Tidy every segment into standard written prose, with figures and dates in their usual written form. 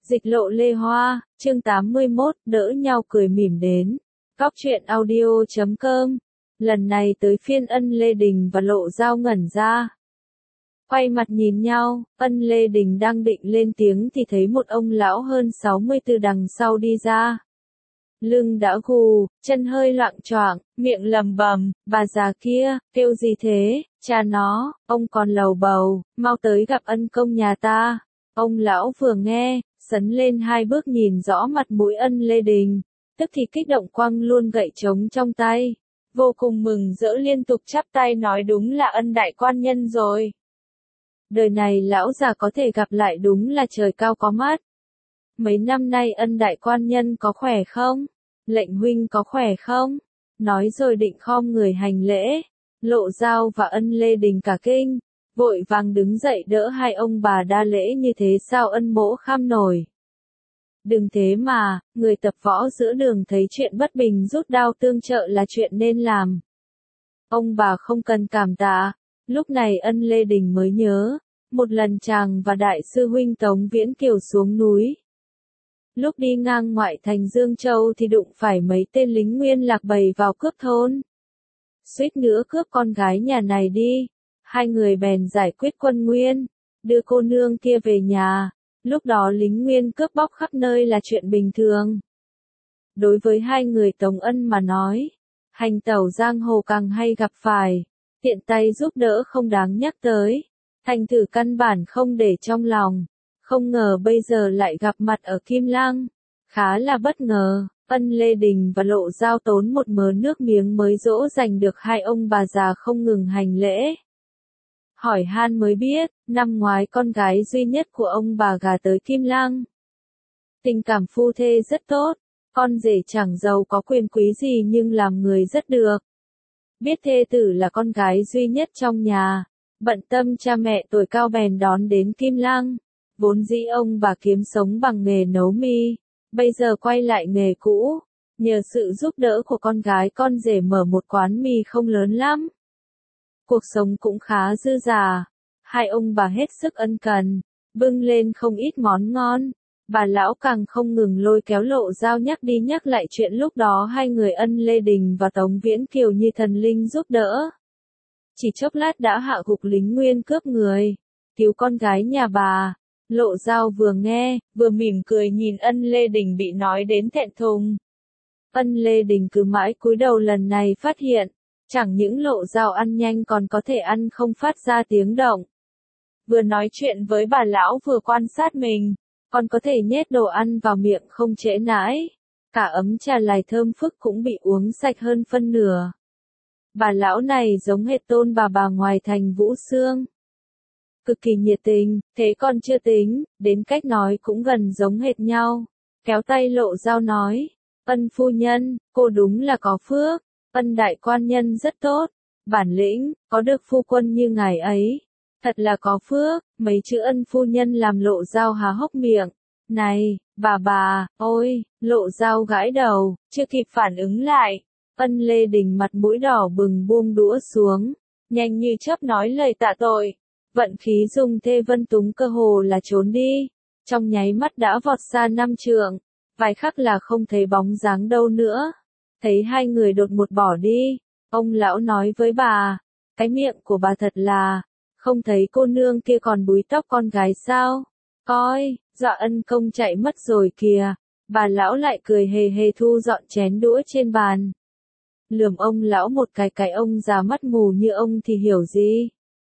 Dịch lộ Lê Hoa, chương 81, đỡ nhau cười mỉm đến. Góc truyện audio.com. Lần này tới phiên Ân Lê Đình và Lộ Dao ngẩn ra. Quay mặt nhìn nhau, Ân Lê Đình đang định lên tiếng thì thấy một ông lão hơn 60 từ đằng sau đi ra. Lưng đã gù, chân hơi loạng choạng, miệng lầm bầm, bà già kia, kêu gì thế, cha nó, ông còn lầu bầu, mau tới gặp ân công nhà ta. Ông lão vừa nghe, sấn lên hai bước nhìn rõ mặt mũi Ân Lê Đình, tức thì kích động quăng luôn gậy trống trong tay, vô cùng mừng rỡ liên tục chắp tay nói đúng là Ân đại quan nhân rồi. Đời này lão già có thể gặp lại đúng là trời cao có mắt. Mấy năm nay Ân đại quan nhân có khỏe không? Lệnh huynh có khỏe không? Nói rồi định khom người hành lễ. Lộ Dao và Ân Lê Đình cả kinh, vội vàng đứng dậy đỡ hai ông bà đa lễ như thế sao Ân mỗ kham nổi. Đừng thế mà, người tập võ giữa đường thấy chuyện bất bình rút đao tương trợ là chuyện nên làm. Ông bà không cần cảm tạ. Lúc này Ân Lê Đình mới nhớ, một lần chàng và đại sư huynh Tống Viễn Kiều xuống núi. Lúc đi ngang ngoại thành Dương Châu thì đụng phải mấy tên lính Nguyên Lạc bày vào cướp thôn. Suýt nữa cướp con gái nhà này đi. Hai người bèn giải quyết quân Nguyên, đưa cô nương kia về nhà. Lúc đó lính Nguyên cướp bóc khắp nơi là chuyện bình thường. Đối với hai người Tống Ân mà nói, hành tẩu giang hồ càng hay gặp phải, tiện tay giúp đỡ không đáng nhắc tới, thành thử căn bản không để trong lòng. Không ngờ bây giờ lại gặp mặt ở Kim Lăng, khá là bất ngờ. Ân Lê Đình và Lộ Dao tốn một mớ nước miếng mới dỗ dành được hai ông bà già không ngừng hành lễ. Hỏi han mới biết, năm ngoái con gái duy nhất của ông bà gả tới Kim Lăng. Tình cảm phu thê rất tốt, con rể chẳng giàu có quyền quý gì nhưng làm người rất được. Biết thê tử là con gái duy nhất trong nhà, bận tâm cha mẹ tuổi cao bèn đón đến Kim Lăng. Vốn dĩ ông bà kiếm sống bằng nghề nấu mì, bây giờ quay lại nghề cũ, nhờ sự giúp đỡ của con gái con rể mở một quán mì không lớn lắm. Cuộc sống cũng khá dư dả, hai ông bà hết sức ân cần, bưng lên không ít món ngon. Bà lão càng không ngừng lôi kéo Lộ Dao nhắc đi nhắc lại chuyện lúc đó hai người Ân Lê Đình và Tống Viễn Kiều như thần linh giúp đỡ. Chỉ chốc lát đã hạ gục lính Nguyên cướp người, cứu con gái nhà bà. Lộ Dao vừa nghe, vừa mỉm cười nhìn Ân Lê Đình bị nói đến thẹn thùng. Ân Lê Đình cứ mãi cúi đầu lần này phát hiện, chẳng những Lộ Dao ăn nhanh còn có thể ăn không phát ra tiếng động. Vừa nói chuyện với bà lão vừa quan sát mình, còn có thể nhét đồ ăn vào miệng không trễ nãi. Cả ấm trà lài thơm phức cũng bị uống sạch hơn phân nửa. Bà lão này giống hệt tôn bà ngoài thành Vũ Xương. Cực kỳ nhiệt tình, thế còn chưa tính, đến cách nói cũng gần giống hệt nhau. Kéo tay Lộ Dao nói, Ân phu nhân, cô đúng là có phước, Ân đại quan nhân rất tốt, bản lĩnh, có được phu quân như ngài ấy. Thật là có phước, mấy chữ Ân phu nhân làm Lộ Dao há hốc miệng. Này, bà, ôi, Lộ Dao gãi đầu, chưa kịp phản ứng lại. Ân Lê Đình mặt mũi đỏ bừng buông đũa xuống, nhanh như chớp nói lời tạ tội. Vận khí dùng thê vân túng cơ hồ là trốn đi, trong nháy mắt đã vọt xa 5 trượng, vài khắc là không thấy bóng dáng đâu nữa. Thấy hai người đột ngột bỏ đi, ông lão nói với bà, cái miệng của bà thật là, không thấy cô nương kia còn búi tóc con gái sao? Coi, dọa Ân công chạy mất rồi kìa. Bà lão lại cười hề hề thu dọn chén đũa trên bàn. Lườm ông lão một cái ông già mắt mù như ông thì hiểu gì?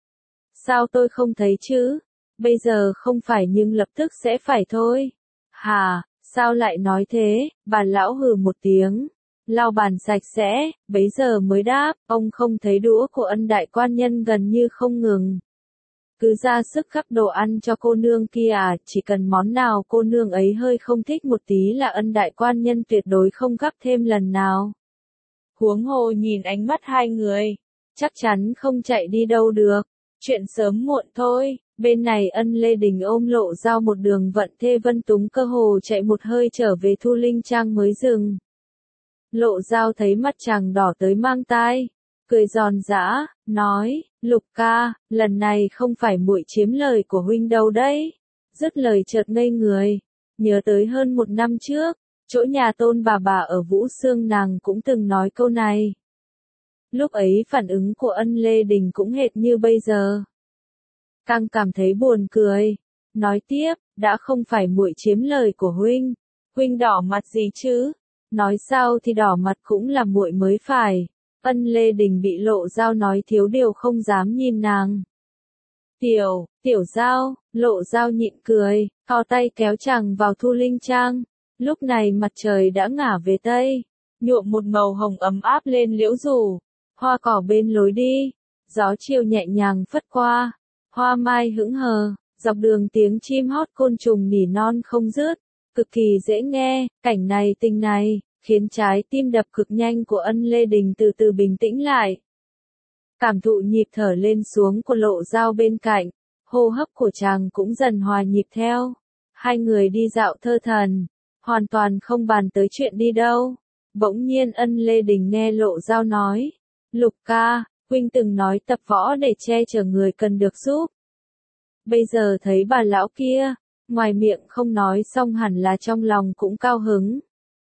Sao tôi không thấy chứ? Bây giờ không phải nhưng lập tức sẽ phải thôi. Hà, sao lại nói thế? Bà lão hừ một tiếng, lau bàn sạch sẽ, bấy giờ mới đáp, ông không thấy đũa của Ân đại quan nhân gần như không ngừng. Cứ ra sức gắp đồ ăn cho cô nương kia à, chỉ cần món nào cô nương ấy hơi không thích một tí là Ân đại quan nhân tuyệt đối không gắp thêm lần nào. Huống hồ nhìn ánh mắt hai người, chắc chắn không chạy đi đâu được. Chuyện sớm muộn thôi. Bên này Ân Lê Đình ôm Lộ Dao một đường vận thê vân túng cơ hồ chạy một hơi trở về Thu Linh Trang mới dừng. Lộ Dao thấy mắt chàng đỏ tới mang tai, cười giòn giã, nói, Lục ca, lần này không phải muội chiếm lời của huynh đâu đấy. Dứt lời chợt ngây người, Nhớ tới hơn 1 năm trước, chỗ nhà Tôn bà ở Vũ Xương nàng cũng từng nói câu này. Lúc ấy phản ứng của Ân Lê Đình cũng hệt như bây giờ. Càng cảm thấy buồn cười. Nói tiếp, đã không phải muội chiếm lời của huynh. Huynh đỏ mặt gì chứ? Nói sao thì đỏ mặt cũng là muội mới phải. Ân Lê Đình bị Lộ Dao nói thiếu điều không dám nhìn nàng. Tiểu Dao, Lộ Dao nhịn cười, thò tay kéo chàng vào Thu Linh Trang. Lúc này mặt trời đã ngả về Tây, nhuộm một màu hồng ấm áp lên liễu rủ, hoa cỏ bên lối đi, gió chiều nhẹ nhàng phất qua, hoa mai hững hờ, dọc đường tiếng chim hót côn trùng nỉ non không dứt, cực kỳ dễ nghe, cảnh này tình này, khiến trái tim đập cực nhanh của Ân Lê Đình từ từ bình tĩnh lại. Cảm thụ nhịp thở lên xuống của Lộ Dao bên cạnh, hô hấp của chàng cũng dần hòa nhịp theo. Hai người đi dạo thơ thần, hoàn toàn không bàn tới chuyện đi đâu. Bỗng nhiên Ân Lê Đình nghe Lộ Dao nói, Lục ca, huynh từng nói tập võ để che chở người cần được giúp. Bây giờ thấy bà lão kia, ngoài miệng không nói xong hẳn là trong lòng cũng cao hứng.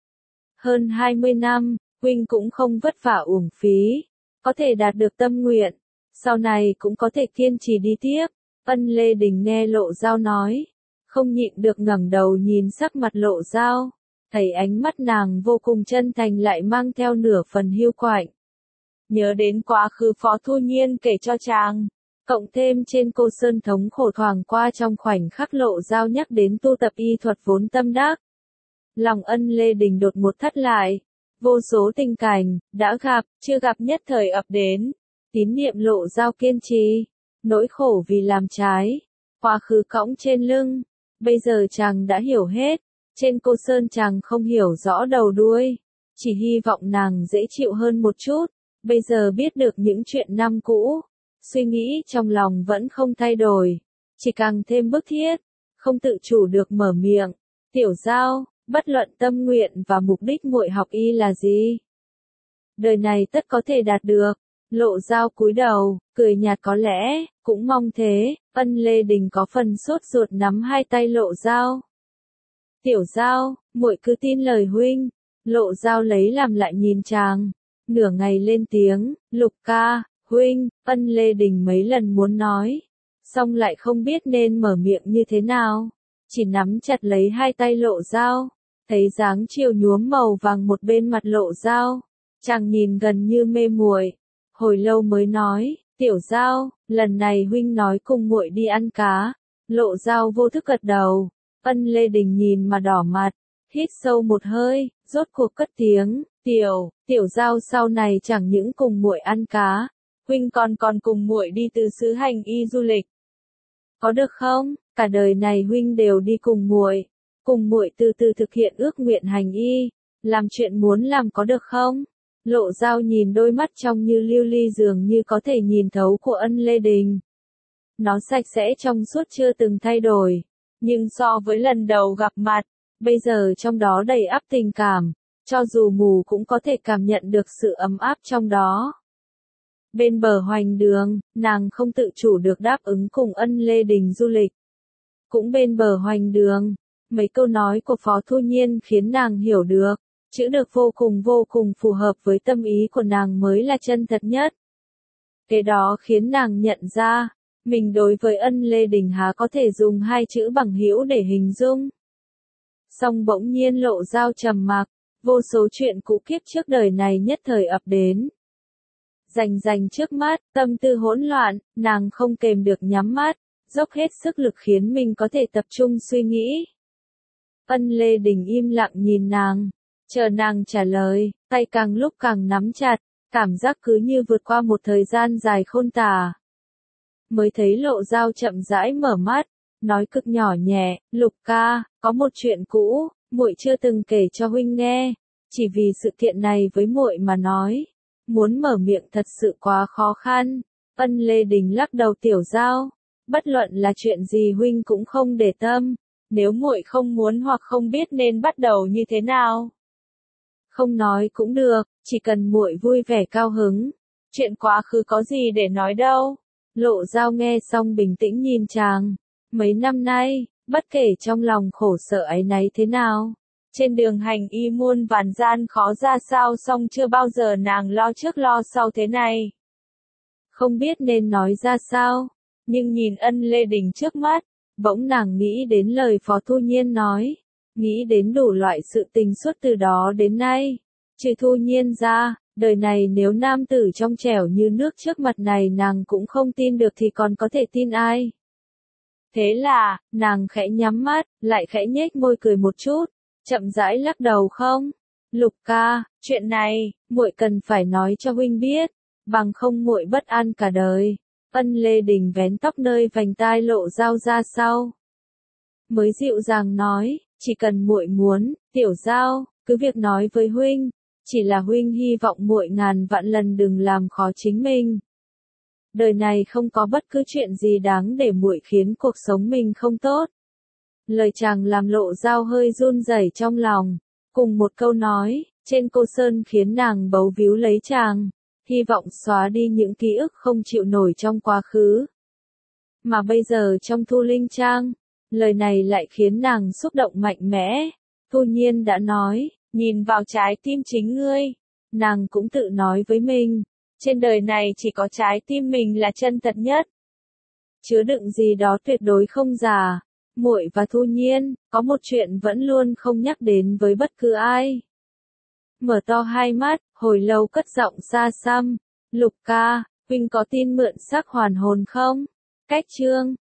Hơn 20 năm, huynh cũng không vất vả uổng phí, có thể đạt được tâm nguyện, sau này cũng có thể kiên trì đi tiếp. Ân Lê Đình nghe Lộ Dao nói, không nhịn được ngẩng đầu nhìn sắc mặt Lộ Dao, thấy ánh mắt nàng vô cùng chân thành lại mang theo nửa phần hiu quạnh. Nhớ đến quá khứ Phó Thu Nhiên kể cho chàng, cộng thêm trên Cô Sơn thống khổ thoảng qua trong khoảnh khắc Lộ Dao nhắc đến tu tập y thuật vốn tâm đắc. Lòng Ân Lê Đình đột một thắt lại, vô số tình cảnh, đã gặp, chưa gặp nhất thời ập đến, tín niệm Lộ Dao kiên trì, nỗi khổ vì làm trái, quá khứ cõng trên lưng, bây giờ chàng đã hiểu hết, trên Cô Sơn chàng không hiểu rõ đầu đuôi, chỉ hy vọng nàng dễ chịu hơn một chút, bây giờ biết được những chuyện năm cũ, suy nghĩ trong lòng vẫn không thay đổi, chỉ càng thêm bức thiết, không tự chủ được mở miệng, Tiểu Dao, bất luận tâm nguyện và mục đích muội học y là gì, đời này tất có thể đạt được. Lộ Dao cúi đầu, cười nhạt có lẽ, cũng mong thế. Ân Lê Đình có phần sốt ruột nắm hai tay Lộ Dao. Tiểu Dao, muội cứ tin lời huynh. Lộ Dao lấy làm lại nhìn chàng, nửa ngày lên tiếng, Lục ca, huynh. Ân Lê Đình mấy lần muốn nói, xong lại không biết nên mở miệng như thế nào, chỉ nắm chặt lấy hai tay Lộ Dao, thấy dáng chiều nhuốm màu vàng một bên mặt Lộ Dao, chàng nhìn gần như mê muội. Hồi lâu mới nói, Tiểu Dao, lần này huynh nói cùng muội đi ăn cá. Lộ Dao vô thức gật đầu. Ân Lê Đình nhìn mà đỏ mặt, hít sâu một hơi, rốt cuộc cất tiếng, Tiểu Dao sau này chẳng những cùng muội ăn cá, huynh còn cùng muội đi từ xứ hành y du lịch. Có được không? Cả đời này huynh đều đi cùng muội từ từ thực hiện ước nguyện hành y, làm chuyện muốn làm có được không? Lộ Dao nhìn đôi mắt trong như lưu ly dường như có thể nhìn thấu của Ân Lê Đình. Nó sạch sẽ trong suốt chưa từng thay đổi, nhưng so với lần đầu gặp mặt, bây giờ trong đó đầy ắp tình cảm, cho dù mù cũng có thể cảm nhận được sự ấm áp trong đó. Bên bờ hoành đường, nàng không tự chủ được đáp ứng cùng Ân Lê Đình du lịch. Cũng bên bờ hoành đường, mấy câu nói của Phó Thu Nhiên khiến nàng hiểu được. Chữ được vô cùng phù hợp với tâm ý của nàng mới là chân thật nhất. Cái đó khiến nàng nhận ra, mình đối với Ân Lê Đình há có thể dùng hai chữ bằng hữu để hình dung. Song bỗng nhiên Lộ Dao trầm mặc, vô số chuyện cũ kiếp trước đời này nhất thời ập đến. Rành trước mắt, tâm tư hỗn loạn, nàng không kềm được nhắm mắt, dốc hết sức lực khiến mình có thể tập trung suy nghĩ. Ân Lê Đình im lặng nhìn nàng. Chờ nàng trả lời, tay càng lúc càng nắm chặt, cảm giác cứ như vượt qua một thời gian dài khôn tả. Mới thấy Lộ Dao chậm rãi mở mắt, nói cực nhỏ nhẹ, Lục ca, có một chuyện cũ, muội chưa từng kể cho huynh nghe, chỉ vì sự kiện này với muội mà nói, muốn mở miệng thật sự quá khó khăn. Ân Lê Đình lắc đầu. Tiểu Dao, bất luận là chuyện gì huynh cũng không để tâm, nếu muội không muốn hoặc không biết nên bắt đầu như thế nào. Không nói cũng được, chỉ cần muội vui vẻ cao hứng. Chuyện quá khứ có gì để nói đâu. Lộ Dao nghe xong bình tĩnh nhìn chàng. Mấy năm nay, Bất kể trong lòng khổ sở áy náy thế nào, trên đường hành y muôn vàn gian khó ra sao song chưa bao giờ nàng lo trước lo sau thế này. Không biết nên nói ra sao, nhưng nhìn Ân Lê Đình trước mắt, bỗng nàng nghĩ đến lời Phó Thu Nhiên nói, nghĩ đến đủ loại sự tình suốt từ đó đến nay. Trừ Thu Nhiên ra, đời này nếu nam tử trong trẻo như nước trước mặt này nàng cũng không tin được thì còn có thể tin ai. Thế là, nàng khẽ nhắm mắt, lại khẽ nhếch môi cười một chút, chậm rãi lắc đầu không. Lục ca, chuyện này, muội cần phải nói cho huynh biết, bằng không muội bất an cả đời. Ân Lê Đình vén tóc nơi vành tai lộ dao ra sau. Mới dịu dàng nói, chỉ cần muội muốn, tiểu giao, cứ việc nói với huynh, chỉ là huynh hy vọng muội ngàn vạn lần đừng làm khó chính mình. Đời này không có bất cứ chuyện gì đáng để muội khiến cuộc sống mình không tốt. Lời chàng làm lộ dao hơi run rẩy trong lòng, cùng một câu nói, trên cô sơn khiến nàng bấu víu lấy chàng, hy vọng xóa đi những ký ức không chịu nổi trong quá khứ. Mà bây giờ trong Thu Linh Trang, lời này lại khiến nàng xúc động mạnh mẽ. Thu Nhiên đã nói, nhìn vào trái tim chính ngươi, nàng cũng tự nói với mình, trên đời này chỉ có trái tim mình là chân thật nhất. Chứa đựng gì đó tuyệt đối không giả. Muội và Thu Nhiên, có một chuyện vẫn luôn không nhắc đến với bất cứ ai. Mở to hai mắt, hồi lâu cất giọng xa xăm, Lục ca, huynh có tin mượn xác hoàn hồn không? Cách chương